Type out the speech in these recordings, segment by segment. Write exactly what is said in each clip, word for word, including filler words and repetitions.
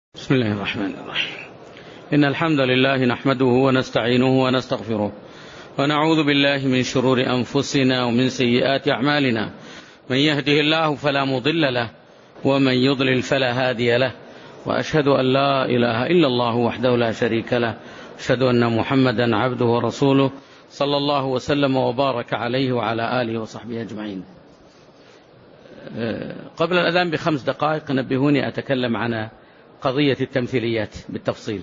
بسم الله الرحمن الرحيم. إن الحمد لله نحمده ونستعينه ونستغفره ونعوذ بالله من شرور أنفسنا ومن سيئات أعمالنا. من يهده الله فلا مضل له ومن يضلل فلا هادي له، وأشهد أن لا إله إلا الله وحده لا شريك له، أشهد أن محمدا عبده ورسوله صلى الله وسلم وبارك عليه وعلى آله وصحبه أجمعين. قبل الأذان بخمس دقائق نبهوني أتكلم عن قضية التمثيليات بالتفصيل.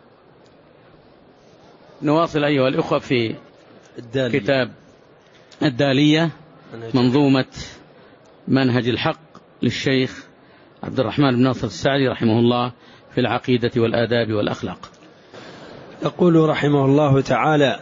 نواصل أيها الأخوة في الدالية. كتاب الدالية منظومة منهج الحق للشيخ عبد الرحمن بن ناصر السعدي رحمه الله في العقيدة والآداب والأخلاق. يقول رحمه الله تعالى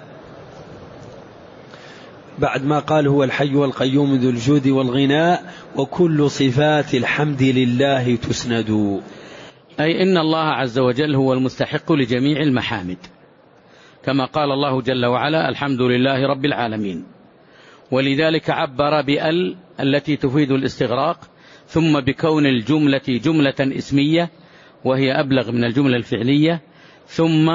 بعد ما قال هو الحي والقيوم ذو الجود والغناء وكل صفات الحمد لله تسند، أي إن الله عز وجل هو المستحق لجميع المحامد، كما قال الله جل وعلا الحمد لله رب العالمين. ولذلك عبر بأل التي تفيد الاستغراق، ثم بكون الجملة جملة اسمية وهي أبلغ من الجملة الفعلية، ثم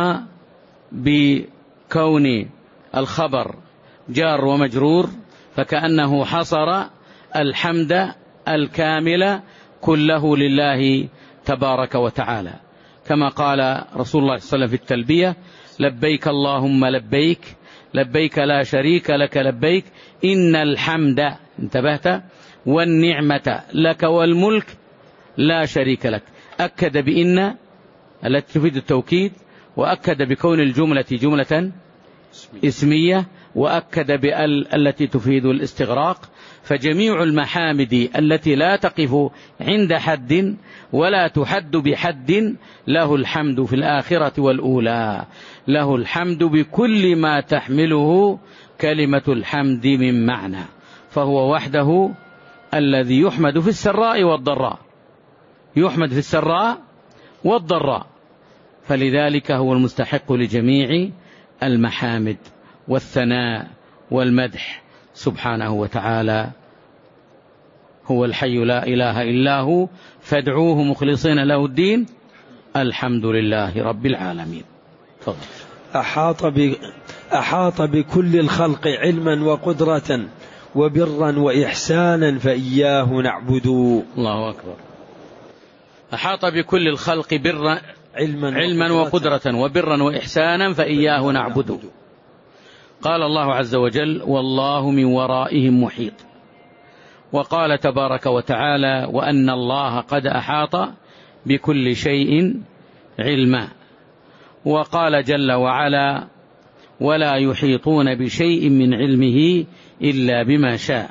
بكون الخبر جار ومجرور، فكأنه حصر الحمد الكامل كله لله تبارك وتعالى، كما قال رسول الله صلى الله عليه وسلم في التلبية لبيك اللهم لبيك لبيك لا شريك لك لبيك إن الحمد، انتبهت، والنعمة لك والملك لا شريك لك. أكد بإن التي تفيد التوكيد، وأكد بكون الجملة جملة اسمية، وأكد بأل التي تفيد الاستغراق. فجميع المحامد التي لا تقف عند حد ولا تحد بحد له الحمد في الآخرة والأولى، له الحمد بكل ما تحمله كلمة الحمد من معنى، فهو وحده الذي يحمد في السراء والضراء، يحمد في السراء والضراء، فلذلك هو المستحق لجميع المحامد والثناء والمدح سبحانه وتعالى. هو الحي لا إله إلا هو فادعوه مخلصين له الدين الحمد لله رب العالمين. فضل. أحاط, ب... أحاط بكل الخلق علما وقدرة وبرا وإحسانا فإياه نعبد. الله أكبر. أحاط بكل الخلق برا علما, علما وقدرة وبرا وإحسانا فإياه نعبد. قال الله عز وجل والله من ورائهم محيط. وقال تبارك وتعالى وأن الله قد أحاط بكل شيء علما. وقال جل وعلا ولا يحيطون بشيء من علمه إلا بما شاء.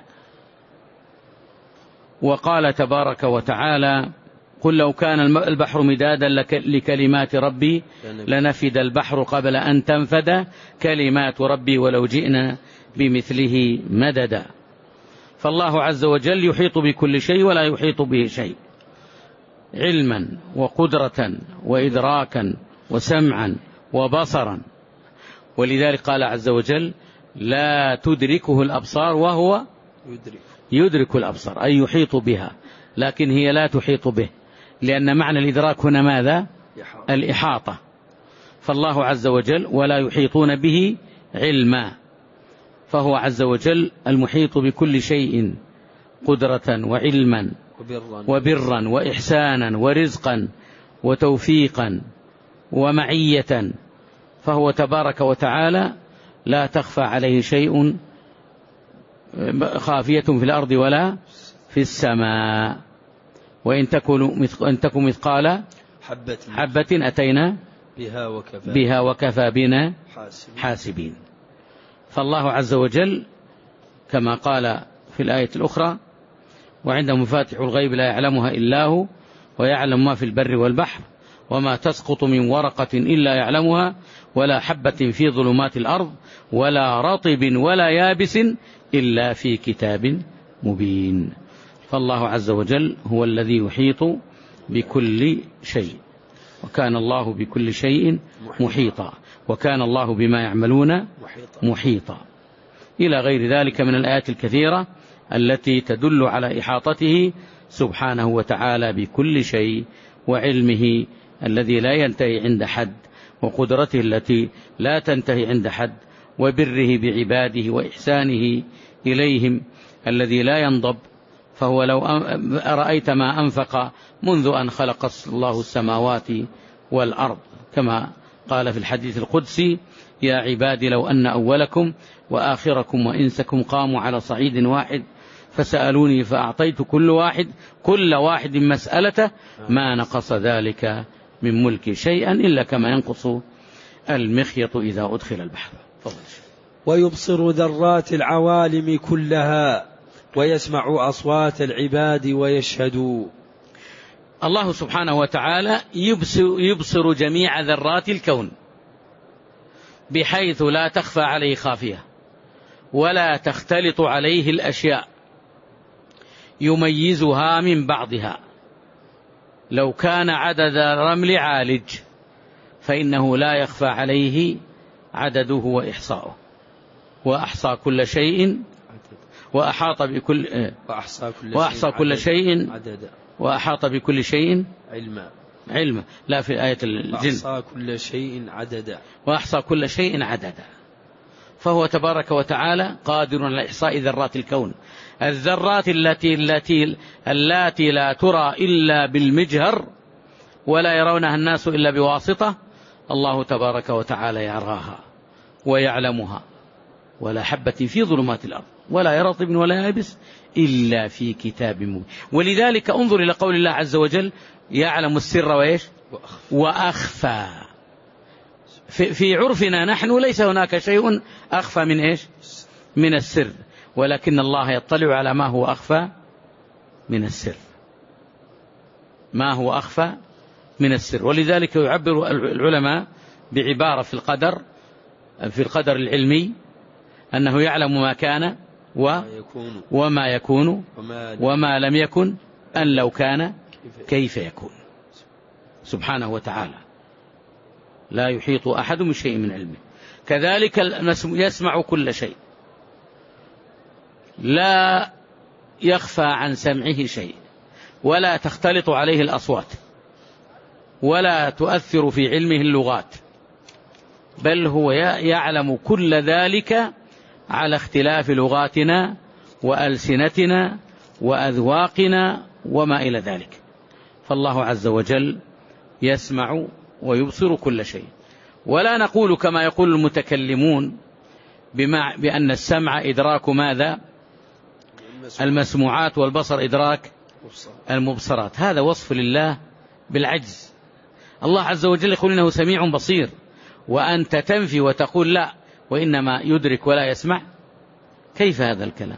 وقال تبارك وتعالى قل لو كان البحر مدادا لكلمات ربي لنفد البحر قبل أن تنفد كلمات ربي ولو جئنا بمثله مددا. فالله عز وجل يحيط بكل شيء ولا يحيط به شيء، علما وقدرة وإدراكا وسمعا وبصرا. ولذلك قال عز وجل لا تدركه الأبصار وهو يدرك, يدرك الأبصار، أي يحيط بها، لكن هي لا تحيط به، لأن معنى الإدراك هنا ماذا؟ الإحاطة. فالله عز وجل ولا يحيطون به علما، فهو عز وجل المحيط بكل شيء قدرة وعلما وبرا وإحسانا ورزقا وتوفيقا ومعية، فهو تبارك وتعالى لا تخفى عليه شيء خافية في الأرض ولا في السماء. وإن تكن مثقال حبة, حبة أتينا بها وكفى, بها وكفى بنا حاسبين. حاسبين. فالله عز وجل كما قال في الآية الأخرى وعنده مفاتح الغيب لا يعلمها إلا هو ويعلم ما في البر والبحر وما تسقط من ورقة إلا يعلمها ولا حبة في ظلمات الأرض ولا رطب ولا يابس إلا في كتاب مبين. فالله عز وجل هو الذي يحيط بكل شيء، وكان الله بكل شيء محيطا، وكان الله بما يعملون محيطا، إلى غير ذلك من الآيات الكثيرة التي تدل على إحاطته سبحانه وتعالى بكل شيء وعلمه الذي لا ينتهي عند حد، وقدرته التي لا تنتهي عند حد، وبره بعباده وإحسانه إليهم الذي لا ينضب. فهو لو رأيت ما أنفق منذ أن خلق الله السماوات والأرض، كما قال في الحديث القدسي: يا عبادي لو أن أولكم وآخركم وإنسكم قاموا على صعيد واحد فسألوني فأعطيت كل واحد كل واحد مسألته ما نقص ذلك من ملكي شيئا إلا كما ينقص المخيط إذا أدخل البحر. فضل. ويبصر ذرات العوالم كلها ويسمع أصوات العباد ويشهد. الله سبحانه وتعالى يبصر, يبصر جميع ذرات الكون بحيث لا تخفى عليه خافية ولا تختلط عليه الأشياء، يميزها من بعضها. لو كان عدد رمل عالج فإنه لا يخفى عليه عدده وإحصاؤه، وأحصى كل شيء وأحاط بكل وأحصى كل وأحصى شيء, كل شيء عددا وأحاط بكل شيء علما علما لا في آية الجن وأحصى كل شيء عددا وأحصى كل شيء عددا. فهو تبارك وتعالى قادر على إحصاء ذرات الكون، الذرات التي التي التي لا ترى إلا بالمجهر ولا يرونها الناس إلا بواسطة. الله تبارك وتعالى يراها ويعلمها، ولا حبة في ظلمات الأرض ولا رطب ولا يابس إلا في كتاب مبين. ولذلك انظر إلى قول الله عز وجل: يعلم السر وإيش وأخفى. في, في عرفنا نحن ليس هناك شيء أخفى من إيش من السر، ولكن الله يطلع على ما هو أخفى من السر، ما هو أخفى من السر. ولذلك يعبر العلماء بعبارة في القدر في القدر العلمي أنه يعلم ما كان و وما يكون وما لم يكن أن لو كان كيف يكون. سبحانه وتعالى لا يحيط أحد من شيء من علمه. كذلك يسمع كل شيء، لا يخفى عن سمعه شيء، ولا تختلط عليه الأصوات، ولا تؤثر في علمه اللغات، بل هو يعلم كل ذلك على اختلاف لغاتنا وألسنتنا وأذواقنا وما إلى ذلك. فالله عز وجل يسمع ويبصر كل شيء. ولا نقول كما يقول المتكلمون بأن السمع إدراك ماذا؟ المسموعات، والبصر إدراك المبصرات. هذا وصف لله بالعجز. الله عز وجل يقول إنه سميع بصير، وأنت تنفي وتقول لا وإنما يدرك ولا يسمع. كيف هذا الكلام؟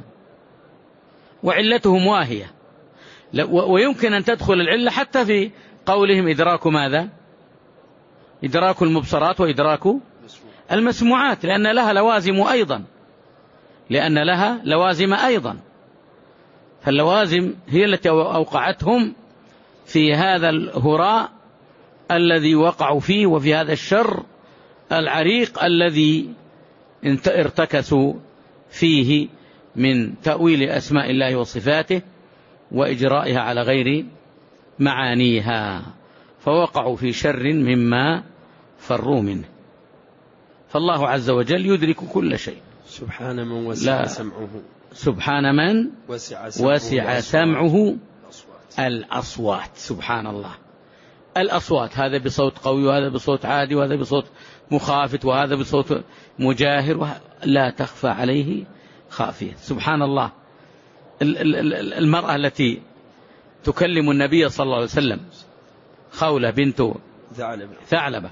وعلتهم واهية، ويمكن أن تدخل العلة حتى في قولهم إدراك ماذا؟ إدراك المبصرات وإدراك المسموعات، لأن لها لوازم أيضا لأن لها لوازم أيضا فاللوازم هي التي أوقعتهم في هذا الهراء الذي وقعوا فيه، وفي هذا الشر العريق الذي ارتكسوا فيه من تأويل أسماء الله وصفاته وإجرائها على غير معانيها، فوقعوا في شر مما فروا منه. فالله عز وجل يدرك كل شيء. سبحان من وسع سمعه سبحان من وسع سمعه, وسع سمعه الأصوات. سبحان الله، الأصوات، هذا بصوت قوي وهذا بصوت عادي وهذا بصوت مخافت وهذا بصوت مجاهر، لا تخفى عليه خافية. سبحان الله. المرأة التي تكلم النبي صلى الله عليه وسلم، خولة بنت ثعلبة،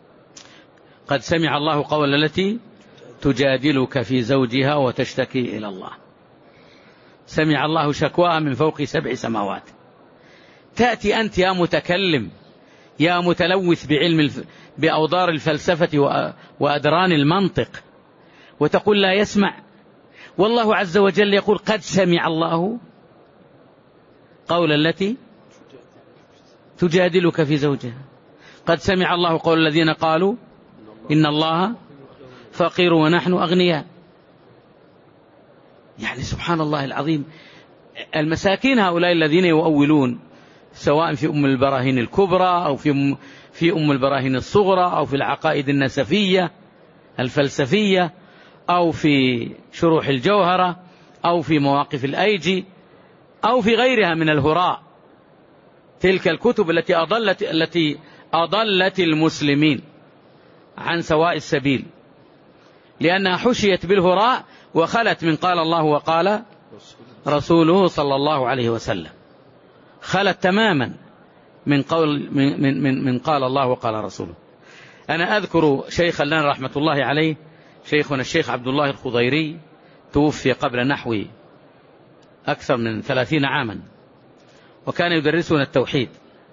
قد سمع الله قول التي تجادلك في زوجها وتشتكي إلى الله. سمع الله شكواها من فوق سبع سماوات. تأتي أنت يا متكلم يا متلوث بعلم الف... بأوضار الفلسفة و... وأدران المنطق، وتقول لا يسمع، والله عز وجل يقول قد سمع الله قول التي تجادلك في زوجها. قد سمع الله قول الذين قالوا إن الله فقير ونحن أغنياء. يعني سبحان الله العظيم، المساكين هؤلاء الذين يؤولون سواء في أم البراهين الكبرى أو في في أم البراهين الصغرى أو في العقائد النسفية الفلسفية أو في شروح الجوهرة أو في مواقف الأيجي أو في غيرها من الهراء، تلك الكتب التي أضلت التي أضلت المسلمين عن سواء السبيل، لأنها حشيت بالهراء وخلت من قال الله وقال رسوله صلى الله عليه وسلم، خلت تماما من قول من من من, من قال الله وقال رسوله. أنا أذكر شيخا لنا رحمة الله عليه، شيخنا الشيخ عبد الله الخضيري، توفي قبل نحو أكثر من ثلاثين عاما، وكان يدرسنا التوحيد،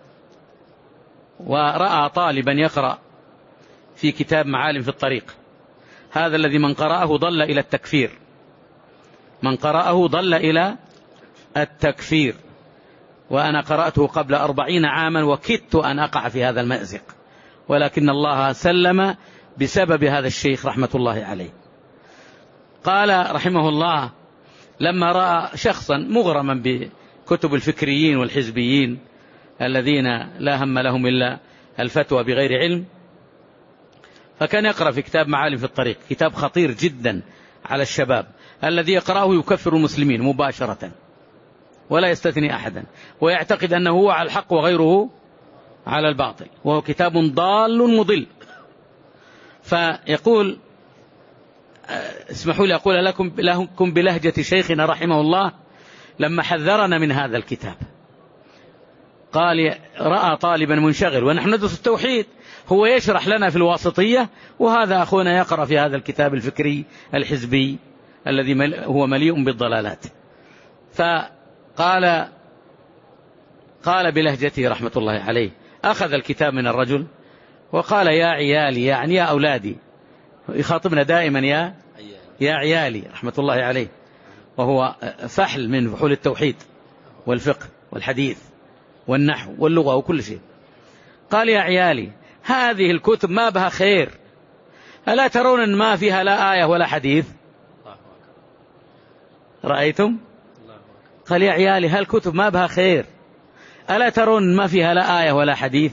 ورأى طالبا يقرأ في كتاب معالم في الطريق، هذا الذي من قرأه ضل إلى التكفير، من قرأه ضل إلى التكفير، وأنا قرأته قبل أربعين عاما وكدت أن أقع في هذا المأزق، ولكن الله سلم بسبب هذا الشيخ رحمة الله عليه. قال رحمه الله لما رأى شخصا مغرما بكتب الفكريين والحزبيين الذين لا هم لهم إلا الفتوى بغير علم، فكان يقرأ في كتاب معالم في الطريق، كتاب خطير جدا على الشباب، الذي يقرأه يكفر المسلمين مباشرة ولا يستثني أحدا، ويعتقد أنه هو على الحق وغيره على الباطل، وهو كتاب ضال مضل. فيقول اسمحوا لي أقول لكم, لكم بلهجة شيخنا رحمه الله لما حذرنا من هذا الكتاب، قال رأى طالبا منشغل ونحن ندرس التوحيد، هو يشرح لنا في الواسطية، وهذا أخونا يقرأ في هذا الكتاب الفكري الحزبي الذي هو مليء بالضلالات. فقال قال بلهجته رحمة الله عليه، أخذ الكتاب من الرجل وقال يا عيالي، يعني يا أولادي، يخاطبنا دائما يا يا عيالي رحمة الله عليه، وهو فحل من فحول التوحيد والفقه والحديث والنحو واللغة وكل شيء. قال يا عيالي هذه الكتب ما بها خير، ألا ترون أن ما فيها لا آية ولا حديث؟ رأيتم؟ قال يا عيالي هالكتب ما بها خير، ألا ترون ما فيها لا آية ولا حديث؟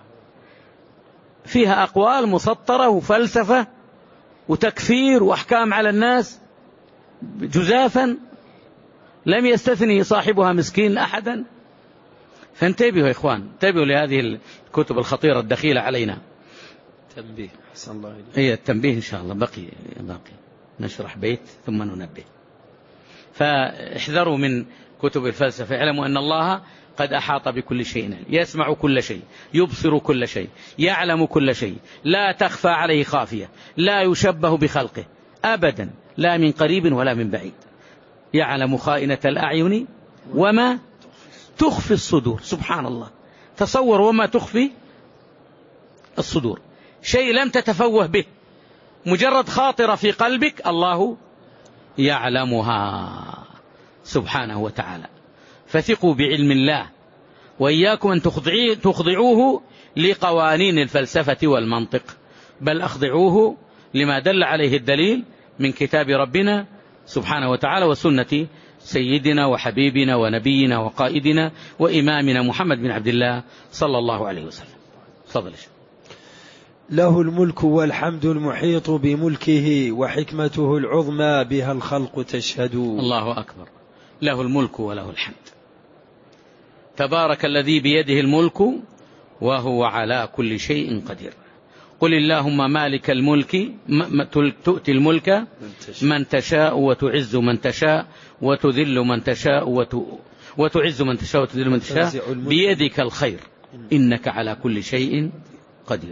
فيها أقوال مسطرة وفلسفة وتكفير وأحكام على الناس جزافا، لم يستثني صاحبها مسكين أحدا. فانتبهوا يا إخوان، انتبهوا لهذه الكتب الخطيرة الدخيلة علينا. تنبيه حسن الله إليك. هي التنبيه إن شاء الله بقي باقي نشرح بيت ثم ننبه. فاحذروا من كتب الفلسفة، اعلموا أن الله قد أحاط بكل شيء، يسمع كل شيء، يبصر كل شيء، يعلم كل شيء، لا تخفى عليه خافية، لا يشبه بخلقه أبدا، لا من قريب ولا من بعيد، يعلم خائنة الأعين وما تخفي الصدور. سبحان الله، تصور وما تخفي الصدور، شيء لم تتفوه به، مجرد خاطرة في قلبك الله يعلمها سبحانه وتعالى. فثقوا بعلم الله، وإياكم أن تخضعوه لقوانين الفلسفة والمنطق، بل أخضعوه لما دل عليه الدليل من كتاب ربنا سبحانه وتعالى وسنة سيدنا وحبيبنا ونبينا وقائدنا وإمامنا محمد بن عبد الله صلى الله عليه وسلم. تفضل. له الملك والحمد المحيط بملكه، وحكمته العظمى بها الخلق تشهد. الله أكبر. له الملك وله الحمد، تبارك الذي بيده الملك وهو على كل شيء قدير. قل اللهم مالك الملك تؤتي الملك من تشاء وتعز من تشاء وتذل من تشاء وتعز من تشاء وتذل من تشاء بيدك الخير إنك على كل شيء قدير.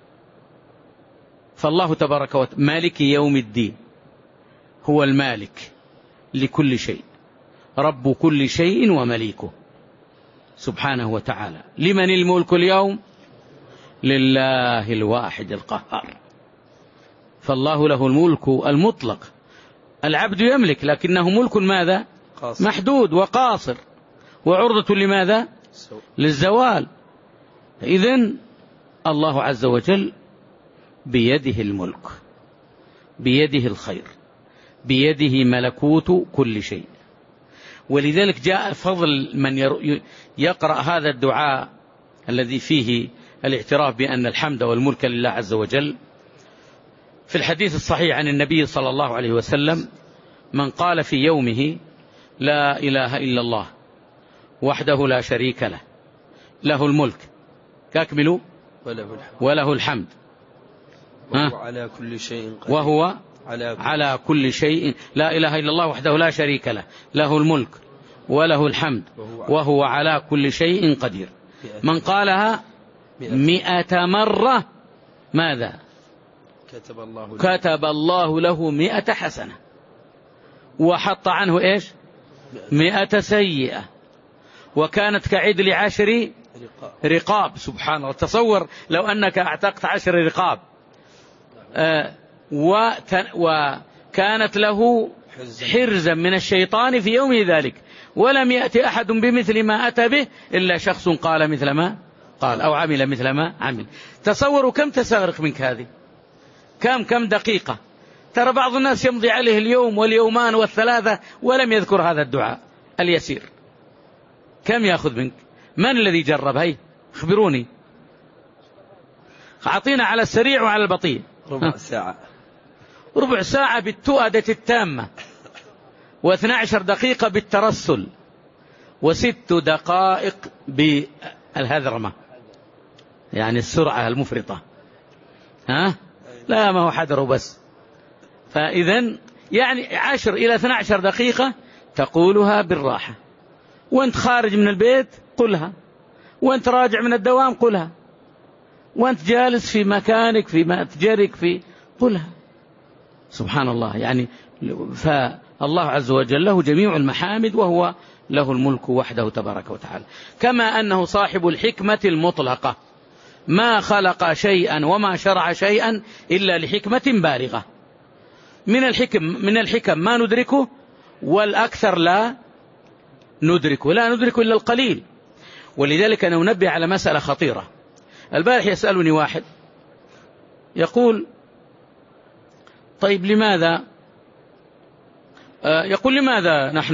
فالله تبارك وتعالى مالك يوم الدين، هو المالك لكل شيء، رب كل شيء ومليكه سبحانه وتعالى. لمن الملك اليوم؟ لله الواحد القهار. فالله له الملك المطلق، العبد يملك لكنه ملك ماذا؟ قاصر. محدود وقاصر، وعرضة لماذا؟ للزوال. إذن الله عز وجل بيده الملك، بيده الخير، بيده ملكوت كل شيء، ولذلك جاء فضل من يقرأ هذا الدعاء الذي فيه الاعتراف بأن الحمد والملك لله عز وجل. في الحديث الصحيح عن النبي صلى الله عليه وسلم: من قال في يومه لا إله إلا الله وحده لا شريك له له الملك كاكملوا وله الحمد وهو على كل شيء قدير وهو على كل, على كل شيء لا إله إلا الله وحده لا شريك له له الملك وله الحمد وهو على كل شيء قدير. من قالها مئة مرة ماذا؟ كتب الله له, كتب الله له مئة حسنة وحط عنه إيش؟ مئة سيئة، وكانت كعدل عشر رقاب. سبحان الله، تصور لو أنك اعتقت عشر رقاب. آه وكانت له حرزا من الشيطان في يوم ذلك، ولم يأتي أحد بمثل ما أتى به إلا شخص قال مثل ما قال أو عمل مثل ما عمل. تصوروا كم تستغرق منك هذه، كم كم دقيقة. ترى بعض الناس يمضي عليه اليوم واليومان والثلاثة ولم يذكر هذا الدعاء اليسير. كم يأخذ منك؟ من الذي جرب؟ هاي خبروني، أعطينا على السريع وعلى البطيء. ربع ساعة ربع ساعة بالتؤدة التامة، واثنى عشر دقيقة بالترسل، وست دقائق بالهذرمة، يعني السرعة المفرطة. ها؟ لا، ما هو حذر بس. فإذا يعني عشر إلى اثنى عشر دقيقة تقولها بالراحة، وانت خارج من البيت قلها، وانت راجع من الدوام قلها، وانت جالس في مكانك في متجرك في قلها. سبحان الله. يعني فالله عز وجل له جميع المحامد، وهو له الملك وحده تبارك وتعالى. كما أنه صاحب الحكمة المطلقة، ما خلق شيئا وما شرع شيئا إلا لحكمة بالغة. من الحكم من الحكم ما ندركه، والأكثر لا ندركه، لا ندركه إلا القليل. ولذلك أنا أنبه على مسألة خطيرة. البارح يسألني واحد يقول: طيب لماذا آه يقول لماذا نحن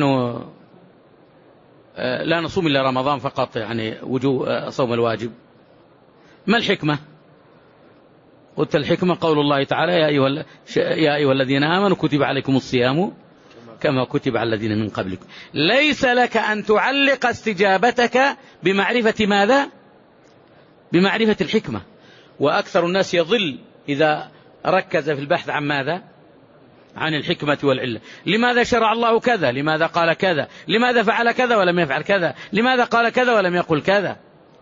آه لا نصوم إلا رمضان فقط، يعني وجوب آه صوم الواجب؟ ما الحكمة؟ قلت: الحكمة قول الله تعالى: يا أيها, يا أيها الذين آمنوا كتب عليكم الصيام كما كتب على الذين من قبلكم. ليس لك أن تعلق استجابتك بمعرفة ماذا؟ بمعرفة الحكمة. وأكثر الناس يضل إذا ركز في البحث عن ماذا؟ عن الحكمة والعلة. لماذا شرع الله كذا؟ لماذا قال كذا؟ لماذا فعل كذا ولم يفعل كذا؟ لماذا قال كذا ولم يقل كذا؟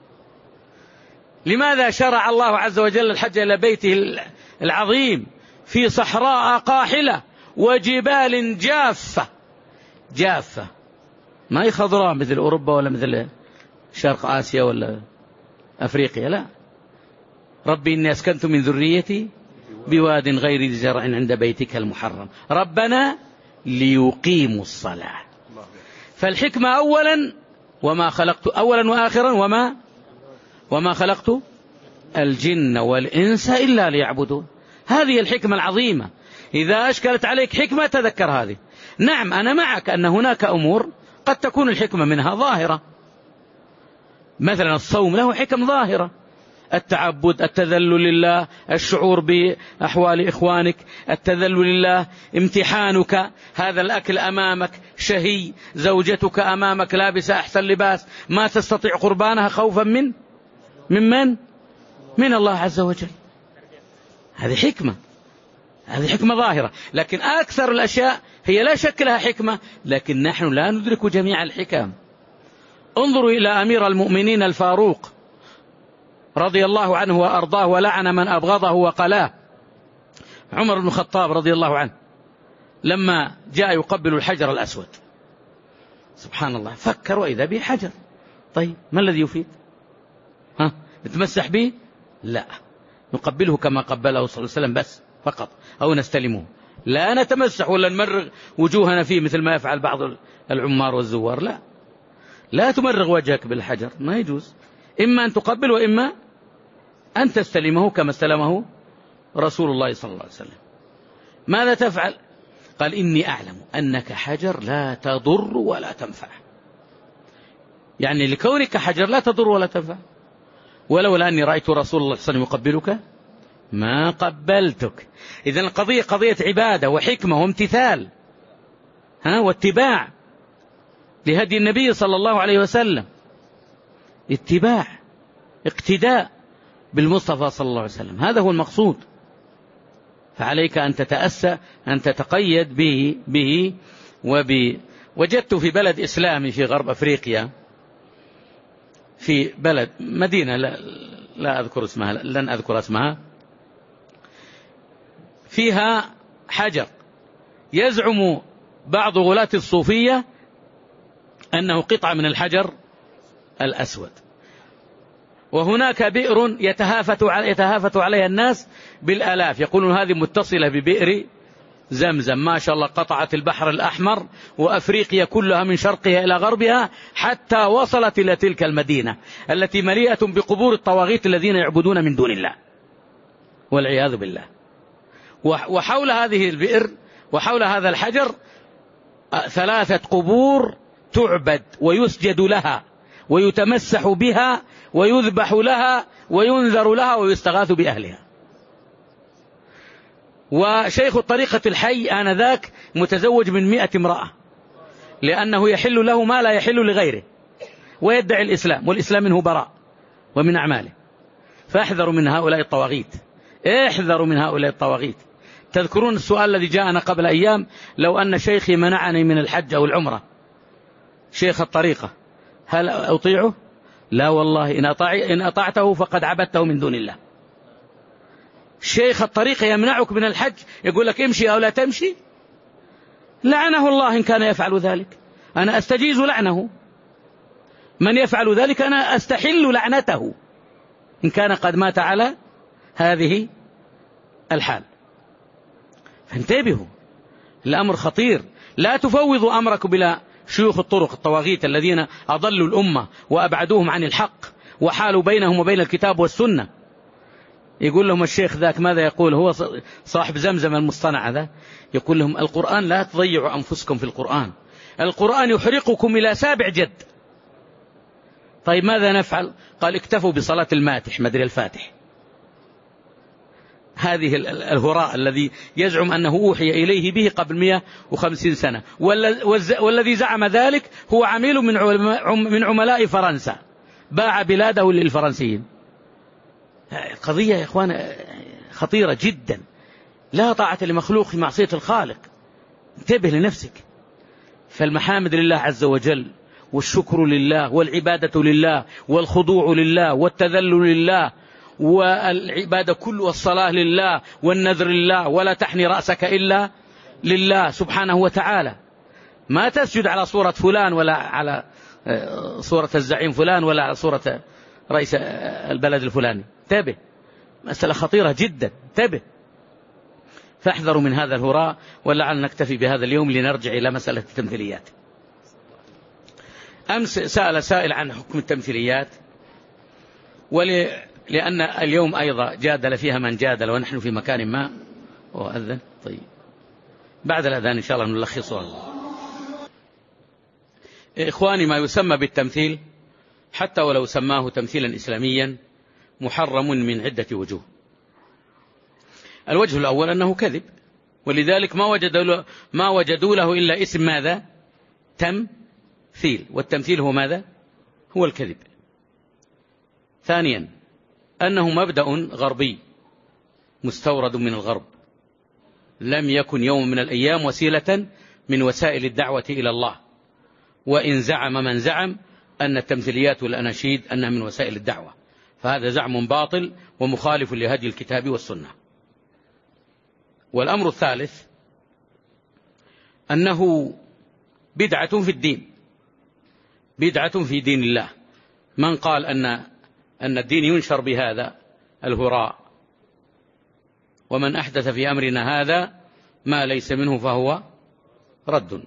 لماذا شرع الله عز وجل الحج إلى بيته العظيم في صحراء قاحلة وجبال جافة جافة، ما هي خضراء مثل أوروبا ولا مثل شرق آسيا ولا أفريقيا؟ لا. ربي إني أسكنت من ذريتي بواد غير ذي زرع عند بيتك المحرم ربنا ليقيموا الصلاة. فالحكمة أولا، وما خلقت أولا وآخرا وما وما خلقت الجن والإنس إلا ليعبدون. هذه الحكمة العظيمة. إذا أشكلت عليك حكمة تذكر هذه. نعم، أنا معك أن هناك أمور قد تكون الحكمة منها ظاهرة، مثلا الصوم له حكم ظاهرة، التعبد، التذلل لله، الشعور بأحوال إخوانك، التذلل لله، امتحانك، هذا الأكل أمامك شهي، زوجتك أمامك لابسة أحسن لباس، ما تستطيع قربانها خوفا من من من؟ من الله عز وجل. هذه حكمة، هذه حكمة ظاهرة. لكن أكثر الأشياء هي لا شك لها حكمة، لكن نحن لا ندرك جميع الحكم. انظروا إلى أمير المؤمنين الفاروق رضي الله عنه وأرضاه ولعن من أبغضه وقلاه، عمر بن الخطاب رضي الله عنه، لما جاء يقبل الحجر الأسود، سبحان الله، فكر وإذا به حجر. طيب ما الذي يفيد؟ ها نتمسح به؟ لا، نقبله كما قبله صلى الله عليه وسلم بس فقط، أو نستلمه، لا نتمسح ولا نمرغ وجوهنا فيه مثل ما يفعل بعض العمار والزوار. لا، لا تمرغ وجهك بالحجر، ما يجوز. إما أن تقبل وإما أن تستلمه كما استلمه رسول الله صلى الله عليه وسلم. ماذا تفعل؟ قال إني أعلم أنك حجر لا تضر ولا تنفع، يعني لكونك حجر لا تضر ولا تنفع. ولولا أني رأيت رسول الله صلى الله عليه وسلم يقبلك ما قبلتك. إذن القضية قضية عبادة وحكمة وامتثال، ها، واتباع لهدي النبي صلى الله عليه وسلم، اتباع اقتداء بالمصطفى صلى الله عليه وسلم، هذا هو المقصود. فعليك أن تتأسى، أن تتقيد به به وب وجدت في بلد إسلامي في غرب أفريقيا، في بلد مدينة لا, لا أذكر اسمها، لن أذكر اسمها، فيها حجر يزعم بعض غلاة الصوفية أنه قطعة من الحجر الأسود، وهناك بئر يتهافت يتهافت عليها الناس بالآلاف، يقولون هذه متصلة ببئر زمزم، ما شاء الله قطعت البحر الأحمر وأفريقيا كلها من شرقها إلى غربها حتى وصلت إلى تلك المدينة التي مليئة بقبور الطواغيت الذين يعبدون من دون الله والعياذ بالله. وحول هذه البئر وحول هذا الحجر ثلاثة قبور تعبد ويسجد لها ويتمسح بها ويذبح لها وينذر لها ويستغاث بأهلها. وشيخ الطريقة الحي آنذاك متزوج من مئة امرأة، لأنه يحل له ما لا يحل لغيره، ويدعي الإسلام، والإسلام منه براء ومن أعماله. فاحذروا من هؤلاء الطواغيت، احذروا من هؤلاء الطواغيت. تذكرون السؤال الذي جاءنا قبل أيام، لو أن شيخي منعني من الحج أو العمرة، شيخ الطريقة، هل أطيعه؟ لا والله، إن, أطاع إن أطعته فقد عبدته من دون الله. شيخ الطريقة يمنعك من الحج، يقول لك امشي أو لا تمشي، لعنه الله إن كان يفعل ذلك، أنا أستجيز لعنه. من يفعل ذلك أنا أستحل لعنته إن كان قد مات على هذه الحال. فانتبهوا، الأمر خطير. لا تفوضوا أمركم بلا شيوخ الطرق الطواغيت الذين أضلوا الأمة وأبعدوهم عن الحق وحالوا بينهم وبين الكتاب والسنة. يقول لهم الشيخ ذاك ماذا يقول؟ هو صاحب زمزم المصطنع ذا، يقول لهم القرآن لا تضيعوا أنفسكم في القرآن، القرآن يحرقكم إلى سابع جد. طيب ماذا نفعل؟ قال اكتفوا بصلاة الماتح مدري الفاتح. هذه الهراء الذي يزعم أنه أوحي إليه به قبل مئة وخمسين سنة، والذي زعم ذلك هو عميل من عملاء فرنسا باع بلاده للفرنسيين. قضية يا إخوان خطيرة جدا، لا طاعة لمخلوق في معصية الخالق. انتبه لنفسك. فالمحامد لله عز وجل، والشكر لله، والعبادة لله، والخضوع لله، والتذلل لله، والعبادة كل، والصلاة لله، والنذر لله، ولا تحني رأسك إلا لله سبحانه وتعالى. ما تسجد على صورة فلان، ولا على صورة الزعيم فلان، ولا على صورة رئيس البلد الفلاني. انتبه، مسألة خطيرة جدا، انتبه. فاحذروا من هذا الهراء. ولعل نكتفي بهذا اليوم لنرجع إلى مسألة التمثيليات. أمس سأل سائل عن حكم التمثيليات، ولأن اليوم أيضا جادل فيها من جادل ونحن في مكان ما وأذن. طيب بعد الأذان إن شاء الله نلخصها. إخواني، ما يسمى بالتمثيل حتى ولو سماه تمثيلا إسلاميا محرم من عدة وجوه. الوجه الأول أنه كذب، ولذلك ما وجدوا له, ما وجدوا له إلا اسم ماذا؟ تمثيل. والتمثيل هو ماذا؟ هو الكذب. ثانيا أنه مبدأ غربي مستورد من الغرب، لم يكن يوم من الأيام وسيلة من وسائل الدعوة إلى الله، وإن زعم من زعم أن التمثيليات والأناشيد أنها من وسائل الدعوة، فهذا زعم باطل ومخالف لهدي الكتاب والسنة. والأمر الثالث أنه بدعة في الدين، بدعة في دين الله. من قال أن أن الدين ينشر بهذا الهراء، ومن أحدث في أمرنا هذا ما ليس منه فهو رد.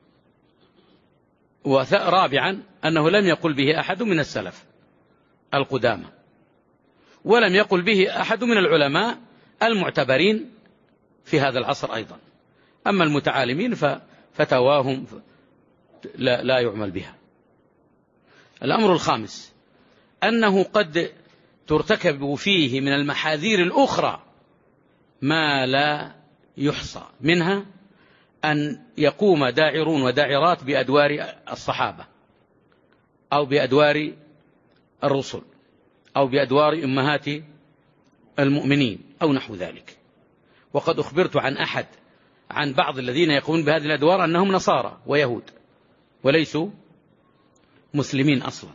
ورابعا أنه لم يقل به أحد من السلف القدامى، ولم يقل به أحد من العلماء المعتبرين في هذا العصر أيضا. أما المتعالمين ففتواهم لا, لا يعمل بها. الأمر الخامس أنه قد ترتكب فيه من المحاذير الأخرى ما لا يحصى، منها أن يقوم داعرون وداعرات بأدوار الصحابة أو بأدوار الرسل أو بأدوار أمهات المؤمنين أو نحو ذلك. وقد أخبرت عن أحد عن بعض الذين يقومون بهذه الأدوار أنهم نصارى ويهود وليسوا مسلمين أصلا.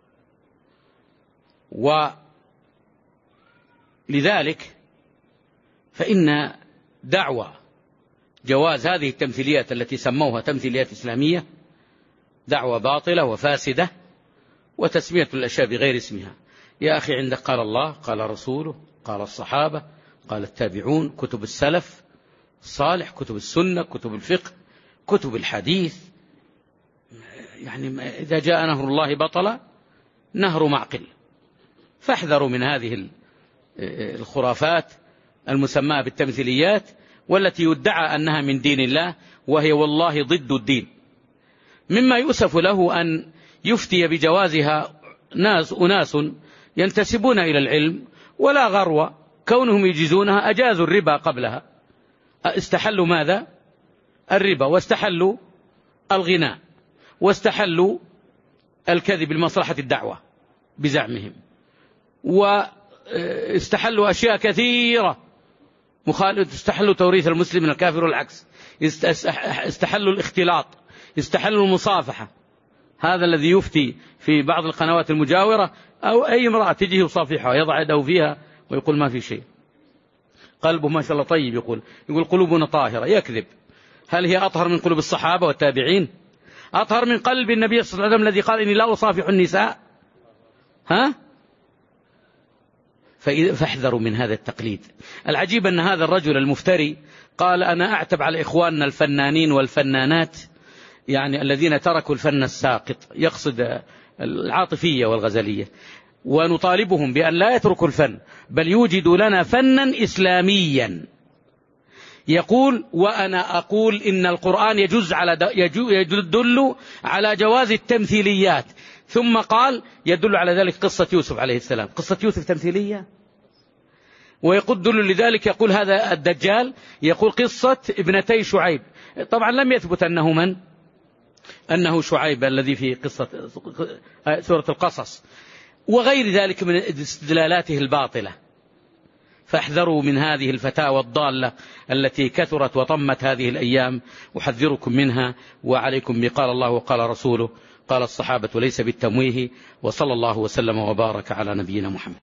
ولذلك فإن دعوى جواز هذه التمثيليات التي سموها تمثيليات إسلامية دعوة باطلة وفاسدة، وتسمية الأشياء بغير اسمها. يا أخي عندك قال الله، قال رسوله، قال الصحابة، قال التابعون، كتب السلف الصالح، كتب السنة، كتب الفقه، كتب الحديث. يعني إذا جاء نهر الله بطل نهر معقل. فاحذروا من هذه الخرافات المسماة بالتمثيليات، والتي يدعى أنها من دين الله وهي والله ضد الدين. مما يؤسف له أن يفتي بجوازها ناس أناس ينتسبون إلى العلم ولا غرو، كونهم يجيزونها أجازوا الربا قبلها، استحلوا ماذا؟ الربا، واستحلوا الغناء، واستحلوا الكذب لمصلحة الدعوة بزعمهم، واستحلوا أشياء كثيرة، استحلوا توريث المسلم من الكافر والعكس، استحلوا الاختلاط، استحلوا المصافحة. هذا الذي يفتي في بعض القنوات المجاورة، أو أي امرأة تجيه يصافحها يضع يده فيها ويقول ما في شيء، قلبه ما شاء الله طيب، يقول يقول قلوبنا طاهرة. يكذب. هل هي أطهر من قلوب الصحابة والتابعين؟ أطهر من قلب النبي صلى الله عليه وسلم الذي قال إني لا أصافح النساء؟ ها؟ فاحذروا من هذا التقليد. العجيب أن هذا الرجل المفتري قال أنا أعتب على إخواننا الفنانين والفنانات، يعني الذين تركوا الفن الساقط، يقصد العاطفية والغزلية، ونطالبهم بأن لا يتركوا الفن بل يوجدوا لنا فنا إسلاميا. يقول وأنا أقول إن القرآن يجوز على يدل على جواز التمثيليات، ثم قال يدل على ذلك قصة يوسف عليه السلام. قصة يوسف تمثيلية؟ ويقول دل لذلك، يقول هذا الدجال يقول قصة ابنتي شعيب. طبعا لم يثبت أنه من أنه شعيب الذي في قصة سورة القصص، وغير ذلك من استدلالاته الباطلة. فاحذروا من هذه الفتاوى الضالة التي كثرت وطمت هذه الأيام، أحذركم منها. وعليكم بقال الله وقال رسوله، قال الصحابة ليس بالتمويه. وصلى الله وسلم وبارك على نبينا محمد.